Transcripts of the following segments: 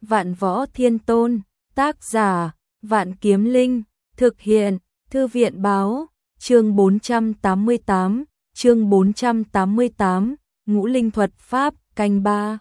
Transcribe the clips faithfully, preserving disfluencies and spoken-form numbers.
Vạn Võ Thiên Tôn, tác giả, Vạn Kiếm Linh, thực hiện, Thư viện báo, chương bốn trăm tám mươi tám, chương bốn trăm tám mươi tám, Ngũ Linh Thuật Pháp, canh ba.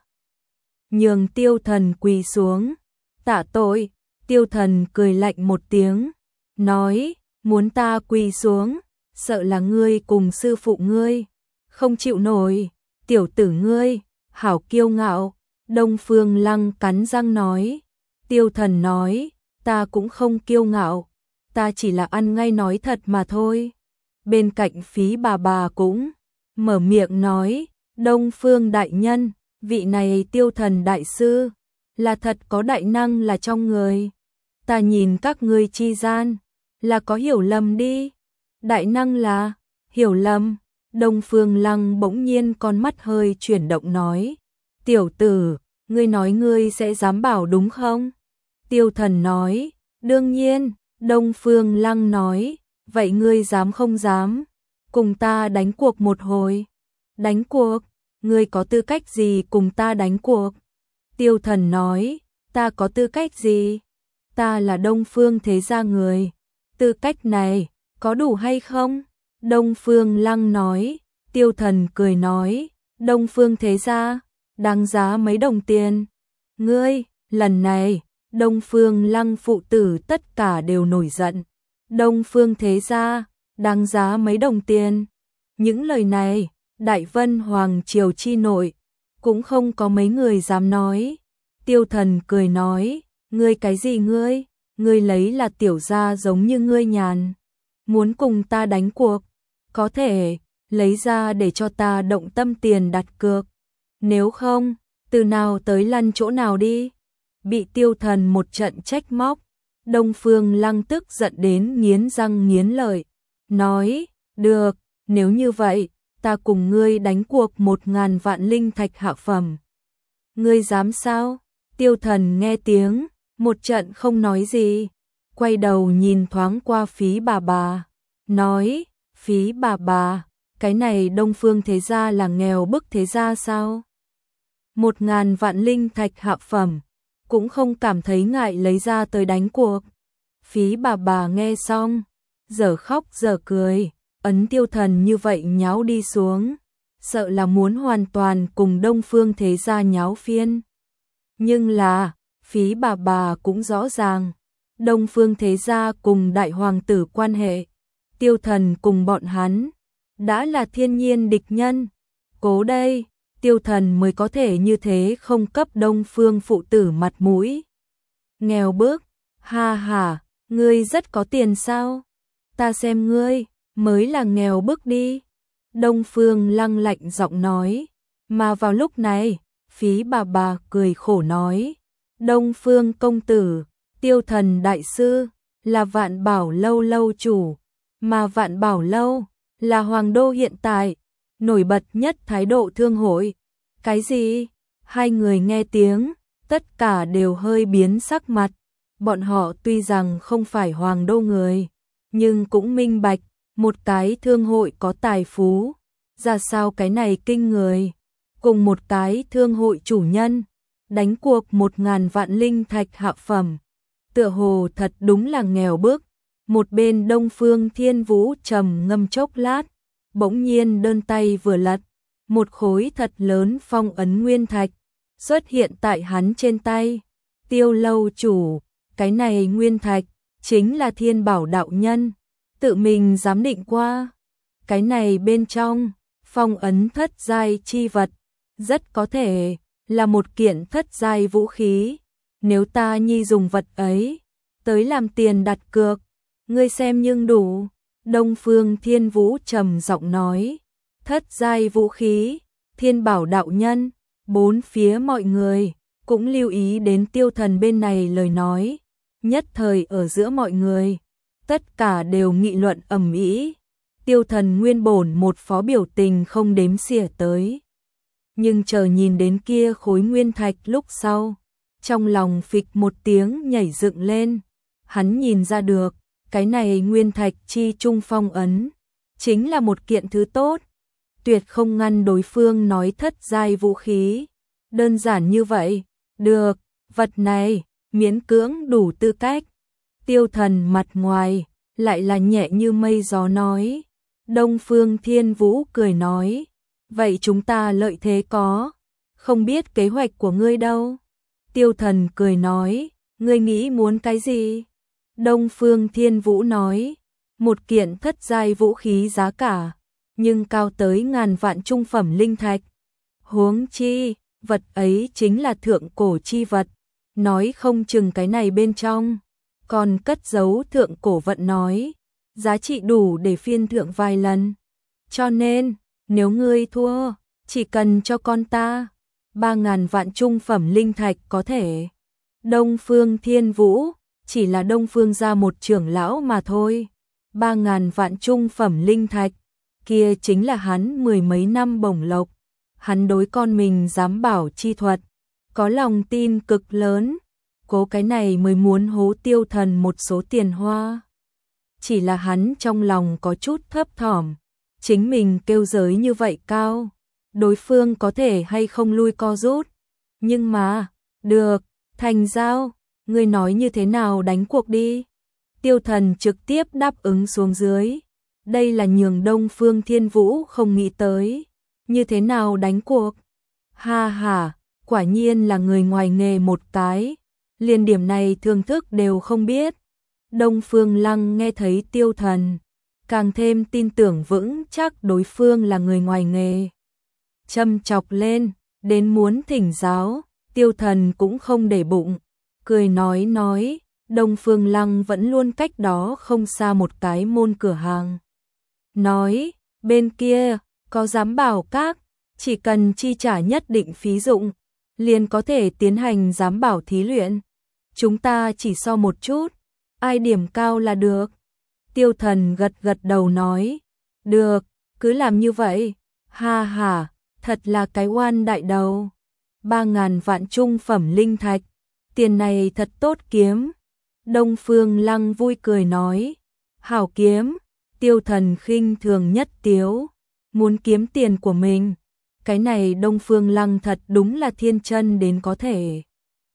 Nhường Tiêu Thần quỳ xuống, tạ tội. Tiêu Thần cười lạnh một tiếng, nói, muốn ta quỳ xuống, sợ là ngươi cùng sư phụ ngươi, không chịu nổi, tiểu tử ngươi, hảo kiêu ngạo. Đông Phương Lăng cắn răng nói. Tiêu Thần nói, ta cũng không kiêu ngạo, ta chỉ là ăn ngay nói thật mà thôi. Bên cạnh Phí bà bà cũng mở miệng nói, Đông Phương đại nhân, vị này Tiêu Thần đại sư, là thật có đại năng là trong người. Ta nhìn các ngươi chi gian, là có hiểu lầm đi. Đại năng là, hiểu lầm. Đông Phương Lăng bỗng nhiên con mắt hơi chuyển động nói, tiểu tử, ngươi nói ngươi sẽ dám bảo đúng không? Tiêu Thần nói, đương nhiên. Đông Phương Lăng nói, vậy ngươi dám không dám? Cùng ta đánh cuộc một hồi. Đánh cuộc? Ngươi có tư cách gì cùng ta đánh cuộc? Tiêu Thần nói, ta có tư cách gì? Ta là Đông Phương thế gia người. Tư cách này, có đủ hay không? Đông Phương Lăng nói. Tiêu Thần cười nói, Đông Phương thế gia, đáng giá mấy đồng tiền? Ngươi, lần này, Đông Phương Lăng phụ tử tất cả đều nổi giận. Đông Phương thế gia, đáng giá mấy đồng tiền? Những lời này, Đại Vân Hoàng triều chi nội, cũng không có mấy người dám nói. Tiêu Thần cười nói, ngươi cái gì ngươi? Ngươi lấy là tiểu gia giống như ngươi nhàn. Muốn cùng ta đánh cuộc, có thể lấy ra để cho ta động tâm tiền đặt cược. Nếu không, từ nào tới lăn chỗ nào đi. Bị Tiêu Thần một trận trách móc, Đông Phương Lăng tức giận đến nghiến răng nghiến lợi, nói, được, nếu như vậy, ta cùng ngươi đánh cuộc một ngàn vạn linh thạch hạ phẩm. Ngươi dám sao? Tiêu Thần nghe tiếng, một trận không nói gì, quay đầu nhìn thoáng qua Phí bà bà, nói, Phí bà bà, cái này Đông Phương thế gia là nghèo bức thế gia sao? Một ngàn vạn linh thạch hạ phẩm, cũng không cảm thấy ngại lấy ra tới đánh cuộc. Phí bà bà nghe xong, giờ khóc giờ cười, ấn Tiêu Thần như vậy nháo đi xuống, sợ là muốn hoàn toàn cùng Đông Phương thế gia nháo phiên. Nhưng là, Phí bà bà cũng rõ ràng, Đông Phương thế gia cùng đại hoàng tử quan hệ, Tiêu Thần cùng bọn hắn, đã là thiên nhiên địch nhân. Cố đây, Tiêu Thần mới có thể như thế không cấp Đông Phương phụ tử mặt mũi. Nghèo bức, ha ha, ngươi rất có tiền sao? Ta xem ngươi, mới là nghèo bức đi. Đông Phương Lăng lạnh giọng nói, mà vào lúc này, Phí bà bà cười khổ nói, Đông Phương công tử, Tiêu Thần đại sư, là Vạn Bảo lâu lâu chủ, mà Vạn Bảo lâu, là Hoàng đô hiện tại, nổi bật nhất thái độ thương hội. Cái gì? Hai người nghe tiếng, tất cả đều hơi biến sắc mặt. Bọn họ tuy rằng không phải Hoàng đô người, nhưng cũng minh bạch, một cái thương hội có tài phú, ra sao cái này kinh người. Cùng một cái thương hội chủ nhân, đánh cuộc một ngàn vạn linh thạch hạ phẩm. Tựa hồ thật đúng là nghèo bức. Một bên Đông Phương Thiên Vũ trầm ngâm chốc lát, bỗng nhiên đơn tay vừa lật, một khối thật lớn phong ấn nguyên thạch xuất hiện tại hắn trên tay. Tiêu lâu chủ, cái này nguyên thạch chính là Thiên Bảo đạo nhân tự mình giám định qua. Cái này bên trong phong ấn thất giai chi vật, rất có thể là một kiện thất giai vũ khí. Nếu ta nhi dùng vật ấy tới làm tiền đặt cược, ngươi xem nhưng đủ. Đông Phương Thiên Vũ trầm giọng nói, thất giai vũ khí, Thiên Bảo đạo nhân. Bốn phía mọi người cũng lưu ý đến Tiêu Thần bên này lời nói, nhất thời ở giữa mọi người, tất cả đều nghị luận ầm ĩ. Tiêu Thần nguyên bổn một phó biểu tình không đếm xỉa tới, nhưng chờ nhìn đến kia khối nguyên thạch lúc sau, trong lòng phịch một tiếng nhảy dựng lên. Hắn nhìn ra được, cái này nguyên thạch chi trung phong ấn, chính là một kiện thứ tốt, tuyệt không ngăn đối phương nói thất giai vũ khí. Đơn giản như vậy, được, vật này, miễn cưỡng đủ tư cách. Tiêu Thần mặt ngoài, lại là nhẹ như mây gió nói. Đông Phương Thiên Vũ cười nói, vậy chúng ta lợi thế có, không biết kế hoạch của ngươi đâu. Tiêu Thần cười nói, ngươi nghĩ muốn cái gì? Đông Phương Thiên Vũ nói, một kiện thất giai vũ khí giá cả, nhưng cao tới ngàn vạn trung phẩm linh thạch. Huống chi, vật ấy chính là thượng cổ chi vật, nói không chừng cái này bên trong còn cất giấu thượng cổ vận nói, giá trị đủ để phiên thượng vài lần. Cho nên, nếu ngươi thua, chỉ cần cho con ta ba ngàn vạn trung phẩm linh thạch có thể. Đông Phương Thiên Vũ chỉ là Đông Phương gia một trưởng lão mà thôi. Ba ngàn vạn trung phẩm linh thạch, kia chính là hắn mười mấy năm bổng lộc. Hắn đối con mình dám bảo chi thuật, có lòng tin cực lớn, cố cái này mới muốn hố Tiêu Thần một số tiền hoa. Chỉ là hắn trong lòng có chút thấp thỏm, chính mình kêu giới như vậy cao, đối phương có thể hay không lui co rút. Nhưng mà, được, thành giao, ngươi nói như thế nào đánh cuộc đi. Tiêu Thần trực tiếp đáp ứng xuống dưới. Đây là nhường Đông Phương Thiên Vũ không nghĩ tới. Như thế nào đánh cuộc? Ha ha, quả nhiên là người ngoài nghề một cái. Liên điểm này thưởng thức đều không biết. Đông Phương Lăng nghe thấy Tiêu Thần, càng thêm tin tưởng vững chắc đối phương là người ngoài nghề. Châm chọc lên, đến muốn thỉnh giáo, Tiêu Thần cũng không để bụng. Cười nói nói, Đông Phương Lăng vẫn luôn cách đó không xa một cái môn cửa hàng. Nói, bên kia, có giám bảo các, chỉ cần chi trả nhất định phí dụng, liền có thể tiến hành giám bảo thí luyện. Chúng ta chỉ so một chút, ai điểm cao là được. Tiêu Thần gật gật đầu nói, được, cứ làm như vậy. Ha ha, thật là cái oan đại đầu. Ba ngàn vạn trung phẩm linh thạch, tiền này thật tốt kiếm. Đông Phương Lăng vui cười nói, hảo kiếm. Tiêu Thần khinh thường nhất tiếu, muốn kiếm tiền của mình. Cái này Đông Phương Lăng thật đúng là thiên chân đến có thể.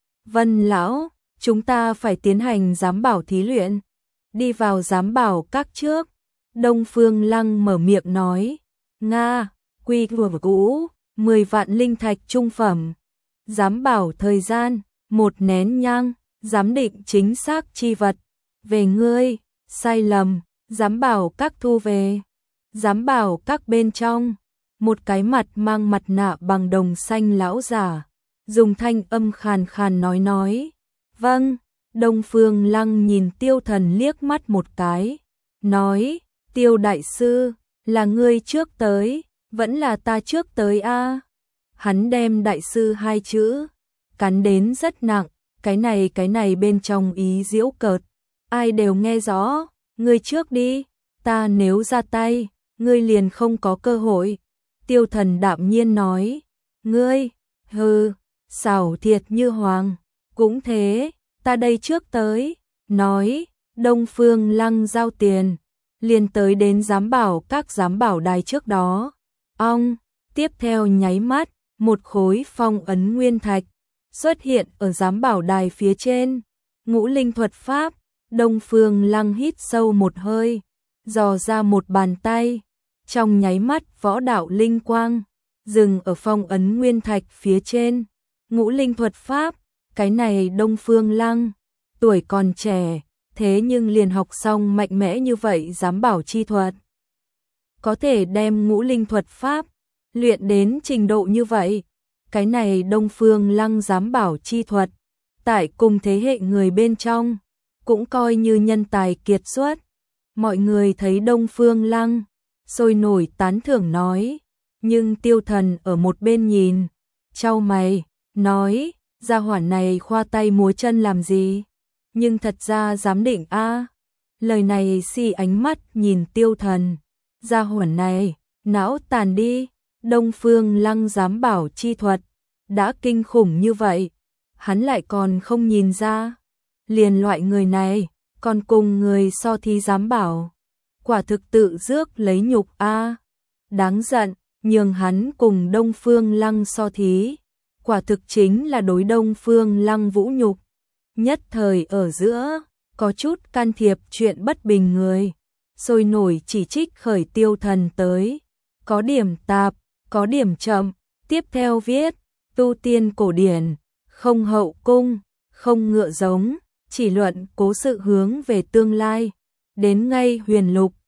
Vân lão, chúng ta phải tiến hành giám bảo thí luyện. Đi vào giám bảo các trước. Đông Phương Lăng mở miệng nói, Nga, quy vừa cũ, mười vạn linh thạch trung phẩm. Giám bảo thời gian, một nén nhang, giám định chính xác chi vật. Về ngươi, sai lầm, giám bảo các thu về. Giám bảo các bên trong, một cái mặt mang mặt nạ bằng đồng xanh lão giả, dùng thanh âm khàn khàn nói nói. Vâng, Đông Phương Lăng nhìn Tiêu Thần liếc mắt một cái, nói, Tiêu đại sư, là ngươi trước tới, vẫn là ta trước tới a? À? Hắn đem đại sư hai chữ cắn đến rất nặng, cái này cái này bên trong ý giễu cợt, ai đều nghe rõ. Ngươi trước đi, ta nếu ra tay, ngươi liền không có cơ hội. Tiêu Thần đạm nhiên nói, ngươi, hừ, xảo thiệt như hoàng, cũng thế, ta đây trước tới. Nói, Đông Phương Lăng giao tiền, liền tới đến giám bảo các giám bảo đài trước đó. Ong, tiếp theo nháy mắt, một khối phong ấn nguyên thạch xuất hiện ở giám bảo đài phía trên. Ngũ linh thuật pháp. Đông Phương Lăng hít sâu một hơi, dò ra một bàn tay, trong nháy mắt võ đạo linh quang dừng ở phong ấn nguyên thạch phía trên. Ngũ linh thuật pháp, cái này Đông Phương Lăng tuổi còn trẻ, thế nhưng liền học xong mạnh mẽ như vậy giám bảo chi thuật. Có thể đem ngũ linh thuật pháp luyện đến trình độ như vậy, cái này Đông Phương Lăng giám bảo chi thuật, tại cùng thế hệ người bên trong cũng coi như nhân tài kiệt xuất. Mọi người thấy Đông Phương Lăng, sôi nổi tán thưởng nói, nhưng Tiêu Thần ở một bên nhìn, chau mày, nói, gia hỏa này khoa tay múa chân làm gì, nhưng thật ra giám định a. À. Lời này si ánh mắt nhìn Tiêu Thần, gia hỏa này, não tàn đi. Đông Phương Lăng giám bảo chi thuật, đã kinh khủng như vậy, hắn lại còn không nhìn ra. Liền loại người này, còn cùng người so thi giám bảo, quả thực tự rước lấy nhục a. À. Đáng giận, nhường hắn cùng Đông Phương Lăng so thí, quả thực chính là đối Đông Phương Lăng vũ nhục. Nhất thời ở giữa, có chút can thiệp chuyện bất bình người, sôi nổi chỉ trích khởi Tiêu Thần tới, có điểm tạp, có điểm chậm, tiếp theo viết, tu tiên cổ điển, không hậu cung, không ngựa giống, chỉ luận cố sự hướng về tương lai, đến ngay huyền lục,